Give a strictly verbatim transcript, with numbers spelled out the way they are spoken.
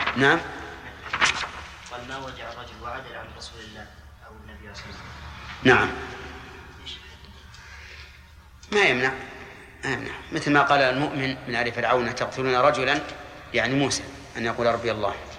نعم. قال ما وجع الرجل وعدل عن رسول الله أو النبي صلى الله عليه وسلم. نعم ما يمنع ما يمنع مثل ما قال المؤمن من آل فرعون تقتلون رجلا يعني موسى أن يقول ربي الله.